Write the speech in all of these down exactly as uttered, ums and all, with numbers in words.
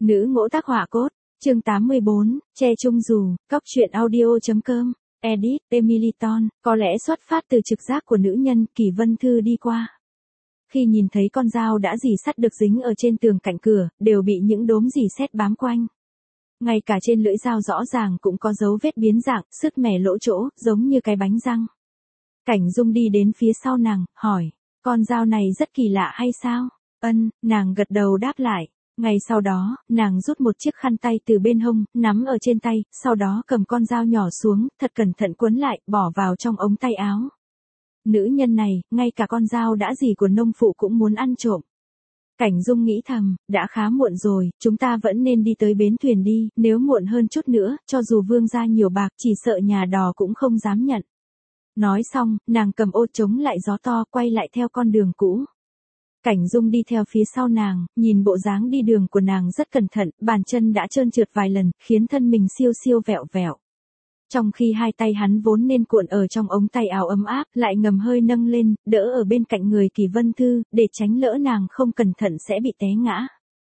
Nữ ngỗ tác họa cốt, chương tám mươi bốn, che chung dù, cóc truyện audio.com, edit, Emily Ton, có lẽ xuất phát từ trực giác của nữ nhân, Kỳ Vân Thư đi qua. Khi nhìn thấy con dao đã rỉ sắt được dính ở trên tường cạnh cửa, đều bị những đốm rỉ sét bám quanh. Ngay cả trên lưỡi dao rõ ràng cũng có dấu vết biến dạng, sứt mẻ lỗ chỗ, giống như cái bánh răng. Cảnh Dung đi đến phía sau nàng, hỏi, con dao này rất kỳ lạ hay sao? Ân, nàng gật đầu đáp lại. Ngay sau đó, nàng rút một chiếc khăn tay từ bên hông, nắm ở trên tay, sau đó cầm con dao nhỏ xuống, thật cẩn thận quấn lại, bỏ vào trong ống tay áo. Nữ nhân này, ngay cả con dao đã rỉ của nông phụ cũng muốn ăn trộm. Cảnh Dung nghĩ thầm, đã khá muộn rồi, chúng ta vẫn nên đi tới bến thuyền đi, nếu muộn hơn chút nữa, cho dù vương gia nhiều bạc, chỉ sợ nhà đò cũng không dám nhận. Nói xong, nàng cầm ô chống lại gió to, quay lại theo con đường cũ. Cảnh Dung đi theo phía sau nàng, nhìn bộ dáng đi đường của nàng rất cẩn thận, bàn chân đã trơn trượt vài lần, khiến thân mình siêu siêu vẹo vẹo. Trong khi hai tay hắn vốn nên cuộn ở trong ống tay áo ấm áp, lại ngầm hơi nâng lên, đỡ ở bên cạnh người Kỳ Vân Thư, để tránh lỡ nàng không cẩn thận sẽ bị té ngã.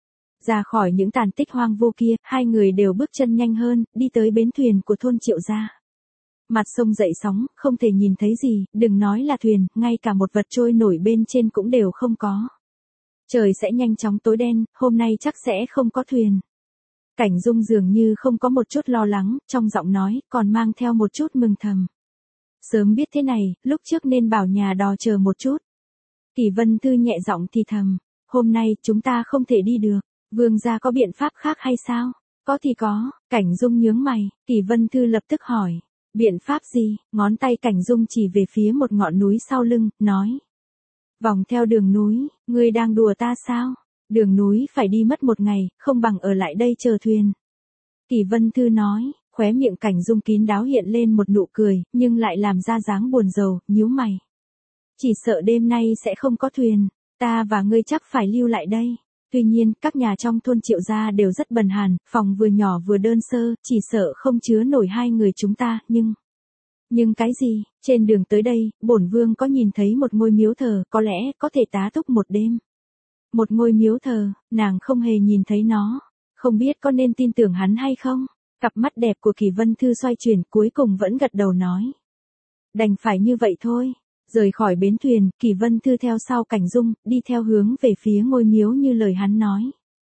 Ra khỏi những tàn tích hoang vô kia, hai người đều bước chân nhanh hơn, đi tới bến thuyền của thôn Triệu gia. Mặt sông dậy sóng, không thể nhìn thấy gì, đừng nói là thuyền, ngay cả một vật trôi nổi bên trên cũng đều không có. Trời sẽ nhanh chóng tối đen, hôm nay chắc sẽ không có thuyền. Cảnh Dung dường như không có một chút lo lắng, trong giọng nói, còn mang theo một chút mừng thầm. Sớm biết thế này, lúc trước nên bảo nhà đò chờ một chút. Kỳ Vân Thư nhẹ giọng thì thầm, hôm nay chúng ta không thể đi được, vương gia có biện pháp khác hay sao? Có thì có, Cảnh Dung nhướng mày, Kỳ Vân Thư lập tức hỏi. Biện pháp gì? Ngón tay Cảnh Dung chỉ về phía một ngọn núi sau lưng, nói. Vòng theo đường núi, ngươi đang đùa ta sao? Đường núi phải đi mất một ngày, không bằng ở lại đây chờ thuyền. Kỳ Vân Thư nói, khóe miệng Cảnh Dung kín đáo hiện lên một nụ cười, nhưng lại làm ra dáng buồn rầu, nhíu mày. Chỉ sợ đêm nay sẽ không có thuyền, ta và ngươi chắc phải lưu lại đây. Tuy nhiên, các nhà trong thôn Triệu gia đều rất bần hàn, phòng vừa nhỏ vừa đơn sơ, chỉ sợ không chứa nổi hai người chúng ta, nhưng... Nhưng cái gì? Trên đường tới đây, bổn vương có nhìn thấy một ngôi miếu thờ, có lẽ có thể tá túc một đêm. Một ngôi miếu thờ, nàng không hề nhìn thấy nó, không biết có nên tin tưởng hắn hay không? Cặp mắt đẹp của Kỳ Vân Thư xoay chuyển, cuối cùng vẫn gật đầu nói. Đành phải như vậy thôi. Rời khỏi bến thuyền, Kỳ Vân Thư theo sau Cảnh Dung, đi theo hướng về phía ngôi miếu như lời hắn nói.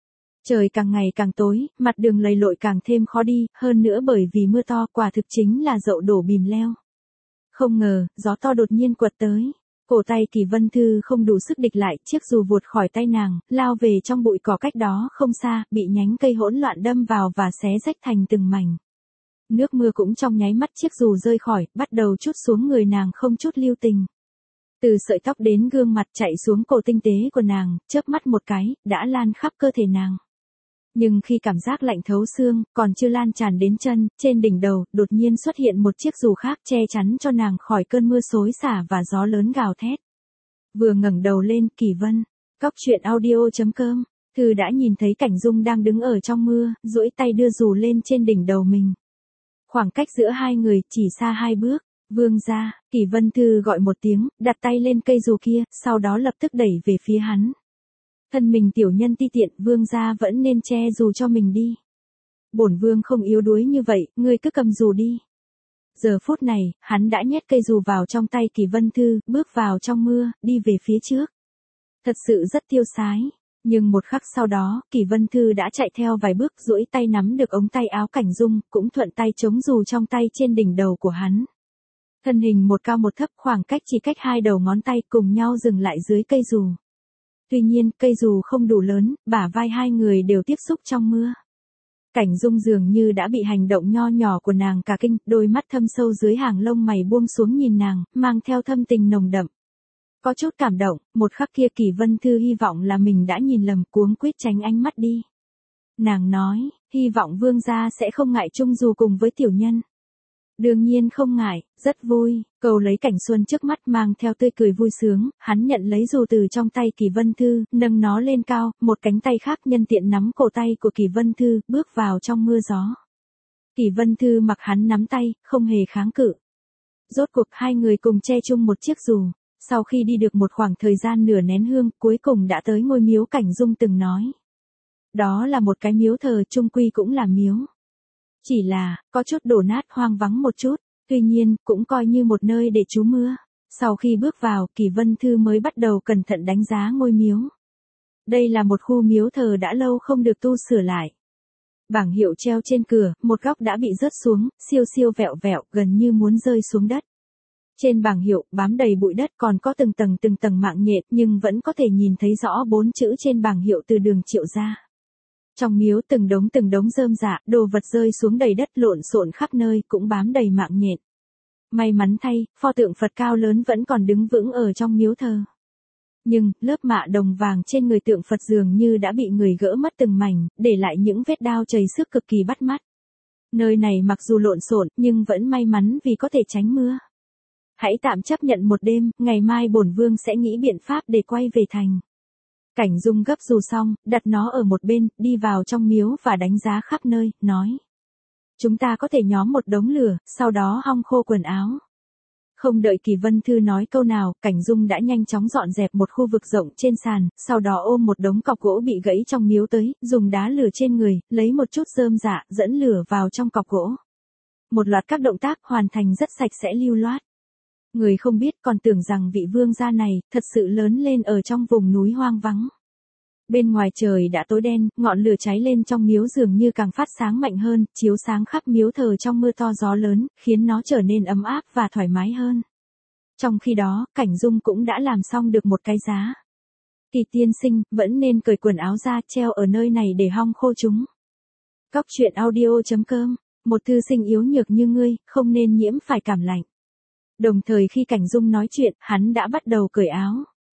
Trời càng ngày càng tối, mặt đường lầy lội càng thêm khó đi, hơn nữa bởi vì mưa to, quả thực chính là dậu đổ bìm leo. Không ngờ, gió to đột nhiên quật tới. Cổ tay Kỳ Vân Thư không đủ sức địch lại, chiếc dù vụt khỏi tay nàng, lao về trong bụi cỏ cách đó không xa, bị nhánh cây hỗn loạn đâm vào và xé rách thành từng mảnh. Nước mưa cũng trong nháy mắt chiếc dù rơi khỏi, bắt đầu trút xuống người nàng không chút lưu tình. Từ sợi tóc đến gương mặt chạy xuống cổ tinh tế của nàng, chớp mắt một cái, đã lan khắp cơ thể nàng. Nhưng khi cảm giác lạnh thấu xương, còn chưa lan tràn đến chân, trên đỉnh đầu, đột nhiên xuất hiện một chiếc dù khác che chắn cho nàng khỏi cơn mưa xối xả và gió lớn gào thét. Vừa ngẩng đầu lên, Kỳ Vân, cóc truyện audio.com, Thư đã nhìn thấy Cảnh Dung đang đứng ở trong mưa, duỗi tay đưa dù lên trên đỉnh đầu mình. Khoảng cách giữa hai người chỉ xa hai bước. Vương gia, Kỳ Vân Thư gọi một tiếng, đặt tay lên cây dù kia, sau đó lập tức đẩy về phía hắn. Thân mình tiểu nhân ti tiện, vương gia vẫn nên che dù cho mình đi. Bổn vương không yếu đuối như vậy, ngươi cứ cầm dù đi. Giờ phút này, hắn đã nhét cây dù vào trong tay Kỳ Vân Thư, bước vào trong mưa, đi về phía trước. Thật sự rất tiêu sái. Nhưng một khắc sau đó, Kỳ Vân Thư đã chạy theo vài bước, duỗi tay nắm được ống tay áo Cảnh Dung, cũng thuận tay chống dù trong tay trên đỉnh đầu của hắn. Thân hình một cao một thấp, khoảng cách chỉ cách hai đầu ngón tay, cùng nhau dừng lại dưới cây dù. Tuy nhiên, cây dù không đủ lớn, bả vai hai người đều tiếp xúc trong mưa. Cảnh Dung dường như đã bị hành động nho nhỏ của nàng cả kinh, đôi mắt thâm sâu dưới hàng lông mày buông xuống nhìn nàng, mang theo thâm tình nồng đậm. Có chút cảm động, một khắc kia Kỳ Vân Thư hy vọng là mình đã nhìn lầm, cuống quýt tránh ánh mắt đi. Nàng nói, hy vọng vương gia sẽ không ngại chung dù cùng với tiểu nhân. Đương nhiên không ngại, rất vui, cầu lấy Cảnh Xuân trước mắt mang theo tươi cười vui sướng, hắn nhận lấy dù từ trong tay Kỳ Vân Thư, nâng nó lên cao, một cánh tay khác nhân tiện nắm cổ tay của Kỳ Vân Thư, bước vào trong mưa gió. Kỳ Vân Thư mặc hắn nắm tay, không hề kháng cự. Rốt cuộc hai người cùng che chung một chiếc dù, sau khi đi được một khoảng thời gian nửa nén hương, cuối cùng đã tới ngôi miếu Cảnh Dung từng nói. Đó là một cái miếu thờ, chung quy cũng là miếu. Chỉ là, có chút đổ nát hoang vắng một chút, tuy nhiên, cũng coi như một nơi để trú mưa. Sau khi bước vào, Kỳ Vân Thư mới bắt đầu cẩn thận đánh giá ngôi miếu. Đây là một khu miếu thờ đã lâu không được tu sửa lại. Bảng hiệu treo trên cửa, một góc đã bị rớt xuống, siêu siêu vẹo vẹo, gần như muốn rơi xuống đất. Trên bảng hiệu, bám đầy bụi đất, còn có từng tầng từng tầng mạng nhện, nhưng vẫn có thể nhìn thấy rõ bốn chữ trên bảng hiệu từ đường Triệu ra. Trong miếu từng đống từng đống rơm rạ, đồ vật rơi xuống đầy đất lộn xộn khắp nơi, cũng bám đầy mạng nhện. May mắn thay, pho tượng Phật cao lớn vẫn còn đứng vững ở trong miếu thờ. Nhưng, lớp mạ đồng vàng trên người tượng Phật dường như đã bị người gỡ mất từng mảnh, để lại những vết đao chảy xước cực kỳ bắt mắt. Nơi này mặc dù lộn xộn, nhưng vẫn may mắn vì có thể tránh mưa. Hãy tạm chấp nhận một đêm, ngày mai bổn vương sẽ nghĩ biện pháp để quay về thành. Cảnh Dung gấp dù xong, đặt nó ở một bên, đi vào trong miếu và đánh giá khắp nơi, nói. Chúng ta có thể nhóm một đống lửa, sau đó hong khô quần áo. Không đợi Kỳ Vân Thư nói câu nào, Cảnh Dung đã nhanh chóng dọn dẹp một khu vực rộng trên sàn, sau đó ôm một đống cọc gỗ bị gãy trong miếu tới, dùng đá lửa trên người, lấy một chút rơm rạ, dẫn lửa vào trong cọc gỗ. Một loạt các động tác hoàn thành rất sạch sẽ lưu loát. Người không biết còn tưởng rằng vị vương gia này thật sự lớn lên ở trong vùng núi hoang vắng. Bên ngoài trời đã tối đen, ngọn lửa cháy lên trong miếu dường như càng phát sáng mạnh hơn, chiếu sáng khắp miếu thờ trong mưa to gió lớn, khiến nó trở nên ấm áp và thoải mái hơn. Trong khi đó, Cảnh Dung cũng đã làm xong được một cái giá. Kỳ tiên sinh, vẫn nên cởi quần áo ra treo ở nơi này để hong khô chúng. Cóc truyện audio chấm com, một thư sinh yếu nhược như ngươi, không nên nhiễm phải cảm lạnh. Đồng thời khi Cảnh Dung nói chuyện, hắn đã bắt đầu cởi áo.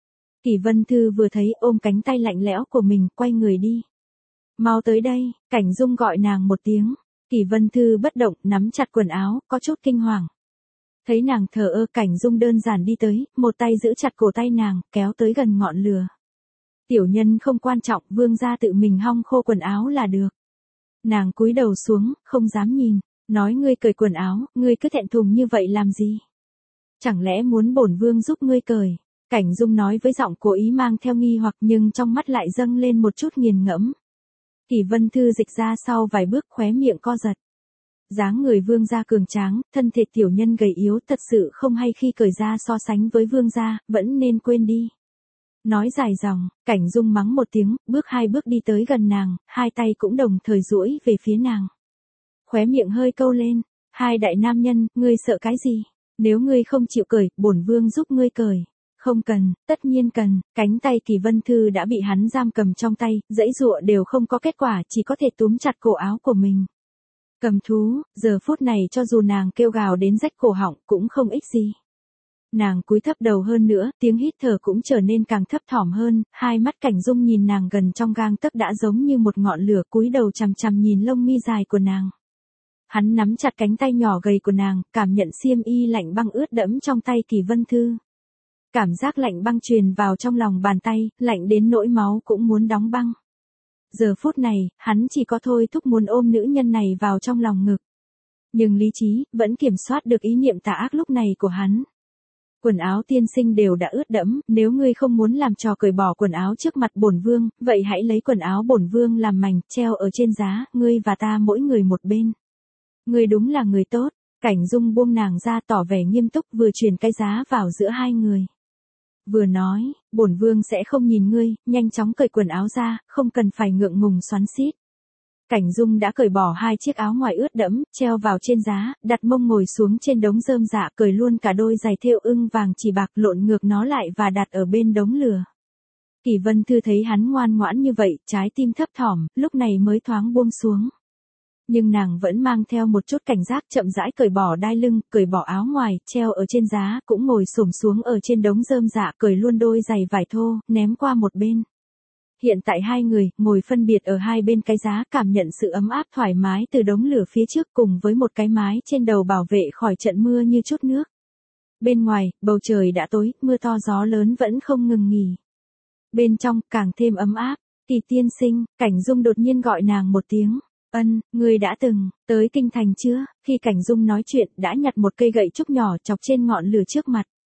Kỳ Vân Thư vừa thấy ôm cánh tay lạnh lẽo của mình, quay người đi. Mau tới đây, Cảnh Dung gọi nàng một tiếng. Kỳ Vân Thư bất động, nắm chặt quần áo, có chút kinh hoàng. Thấy nàng thờ ơ, Cảnh Dung đơn giản đi tới, một tay giữ chặt cổ tay nàng, kéo tới gần ngọn lửa. Tiểu nhân không quan trọng, vương gia tự mình hong khô quần áo là được. Nàng cúi đầu xuống, không dám nhìn, nói ngươi cởi quần áo, ngươi cứ thẹn thùng như vậy làm gì? Chẳng lẽ muốn bổn vương giúp ngươi cởi? Cảnh Dung nói với giọng cố ý mang theo nghi hoặc nhưng trong mắt lại dâng lên một chút nghiền ngẫm. Kỳ Vân Thư dịch ra sau vài bước khóe miệng co giật. Dáng người vương gia cường tráng, thân thể tiểu nhân gầy yếu thật sự không hay khi cởi ra so sánh với vương gia, vẫn nên quên đi. Nói dài dòng, Cảnh Dung mắng một tiếng, bước hai bước đi tới gần nàng, hai tay cũng đồng thời duỗi về phía nàng. Khóe miệng hơi câu lên, hai đại nam nhân, ngươi sợ cái gì? Nếu ngươi không chịu cởi, bổn vương giúp ngươi cởi. Không cần, tất nhiên cần, cánh tay Kỳ Vân Thư đã bị hắn giam cầm trong tay, dãy dụa đều không có kết quả, chỉ có thể túm chặt cổ áo của mình. Cầm thú, giờ phút này cho dù nàng kêu gào đến rách cổ họng cũng không ích gì. Nàng cúi thấp đầu hơn nữa, tiếng hít thở cũng trở nên càng thấp thỏm hơn, hai mắt Cảnh Dung nhìn nàng gần trong gang tấc đã giống như một ngọn lửa, cúi đầu chằm chằm nhìn lông mi dài của nàng. Hắn nắm chặt cánh tay nhỏ gầy của nàng, cảm nhận xiêm y lạnh băng ướt đẫm trong tay Kỳ Vân Thư. Cảm giác lạnh băng truyền vào trong lòng bàn tay, lạnh đến nỗi máu cũng muốn đóng băng. Giờ phút này, hắn chỉ có thôi thúc muốn ôm nữ nhân này vào trong lòng ngực. Nhưng lý trí, vẫn kiểm soát được ý niệm tà ác lúc này của hắn. Quần áo tiên sinh đều đã ướt đẫm, nếu ngươi không muốn làm trò cởi bỏ quần áo trước mặt bổn vương, vậy hãy lấy quần áo bổn vương làm mảnh, treo ở trên giá, ngươi và ta mỗi người một bên. Ngươi đúng là người tốt. Cảnh Dung buông nàng ra tỏ vẻ nghiêm túc vừa truyền cái giá vào giữa hai người. Vừa nói, bổn vương sẽ không nhìn ngươi, nhanh chóng cởi quần áo ra, không cần phải ngượng ngùng xoắn xít. Cảnh Dung đã cởi bỏ hai chiếc áo ngoài ướt đẫm, treo vào trên giá, đặt mông ngồi xuống trên đống rơm rạ, cởi luôn cả đôi giày thêu ưng vàng chỉ bạc, lộn ngược nó lại và đặt ở bên đống lửa. Kỳ Vân Thư thấy hắn ngoan ngoãn như vậy, trái tim thấp thỏm, lúc này mới thoáng buông xuống. Nhưng nàng vẫn mang theo một chút cảnh giác, chậm rãi cởi bỏ đai lưng, cởi bỏ áo ngoài, treo ở trên giá, cũng ngồi xổm xuống ở trên đống rơm rạ, cởi luôn đôi giày vải thô, ném qua một bên. Hiện tại hai người, ngồi phân biệt ở hai bên cái giá, cảm nhận sự ấm áp thoải mái từ đống lửa phía trước cùng với một cái mái trên đầu bảo vệ khỏi trận mưa như chút nước. Bên ngoài, bầu trời đã tối, mưa to gió lớn vẫn không ngừng nghỉ. Bên trong, càng thêm ấm áp. Kỳ tiên sinh, Cảnh Dung đột nhiên gọi nàng một tiếng. Ân, ngươi đã từng tới kinh thành chưa? Khi Cảnh Dung nói chuyện, đã nhặt một cây gậy trúc nhỏ chọc trên ngọn lửa trước mặt.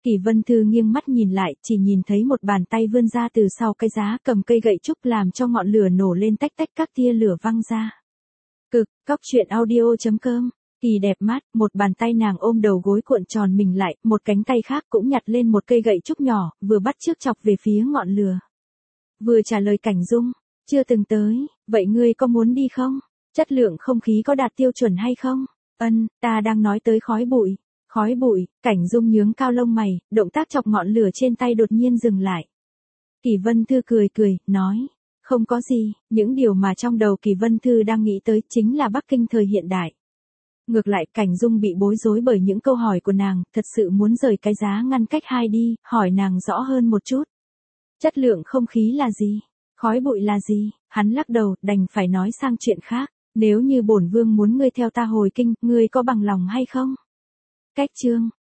Kỷ Vân Thư nghiêng mắt nhìn lại, chỉ nhìn thấy một bàn tay vươn ra từ sau cái giá cầm cây gậy trúc làm cho ngọn lửa nổ lên tách tách các tia lửa văng ra. Cực, cóc truyện audio chấm com. Kỳ đẹp mắt, một bàn tay nàng ôm đầu gối cuộn tròn mình lại, một cánh tay khác cũng nhặt lên một cây gậy trúc nhỏ, vừa bắt chước chọc về phía ngọn lửa. Vừa trả lời Cảnh Dung, chưa từng tới, vậy ngươi có muốn đi không? Chất lượng không khí có đạt tiêu chuẩn hay không? Ân, ta đang nói tới khói bụi. Khói bụi, Cảnh Dung nhướng cao lông mày, động tác chọc ngọn lửa trên tay đột nhiên dừng lại. Kỷ Vân Thư cười cười, nói, không có gì, những điều mà trong đầu Kỷ Vân Thư đang nghĩ tới chính là Bắc Kinh thời hiện đại. Ngược lại Cảnh Dung bị bối rối bởi những câu hỏi của nàng, thật sự muốn rời cái giá ngăn cách hai đi, hỏi nàng rõ hơn một chút. Chất lượng không khí là gì? Khói bụi là gì? Hắn lắc đầu, đành phải nói sang chuyện khác. Nếu như bổn vương muốn ngươi theo ta hồi kinh, ngươi có bằng lòng hay không? Cách chương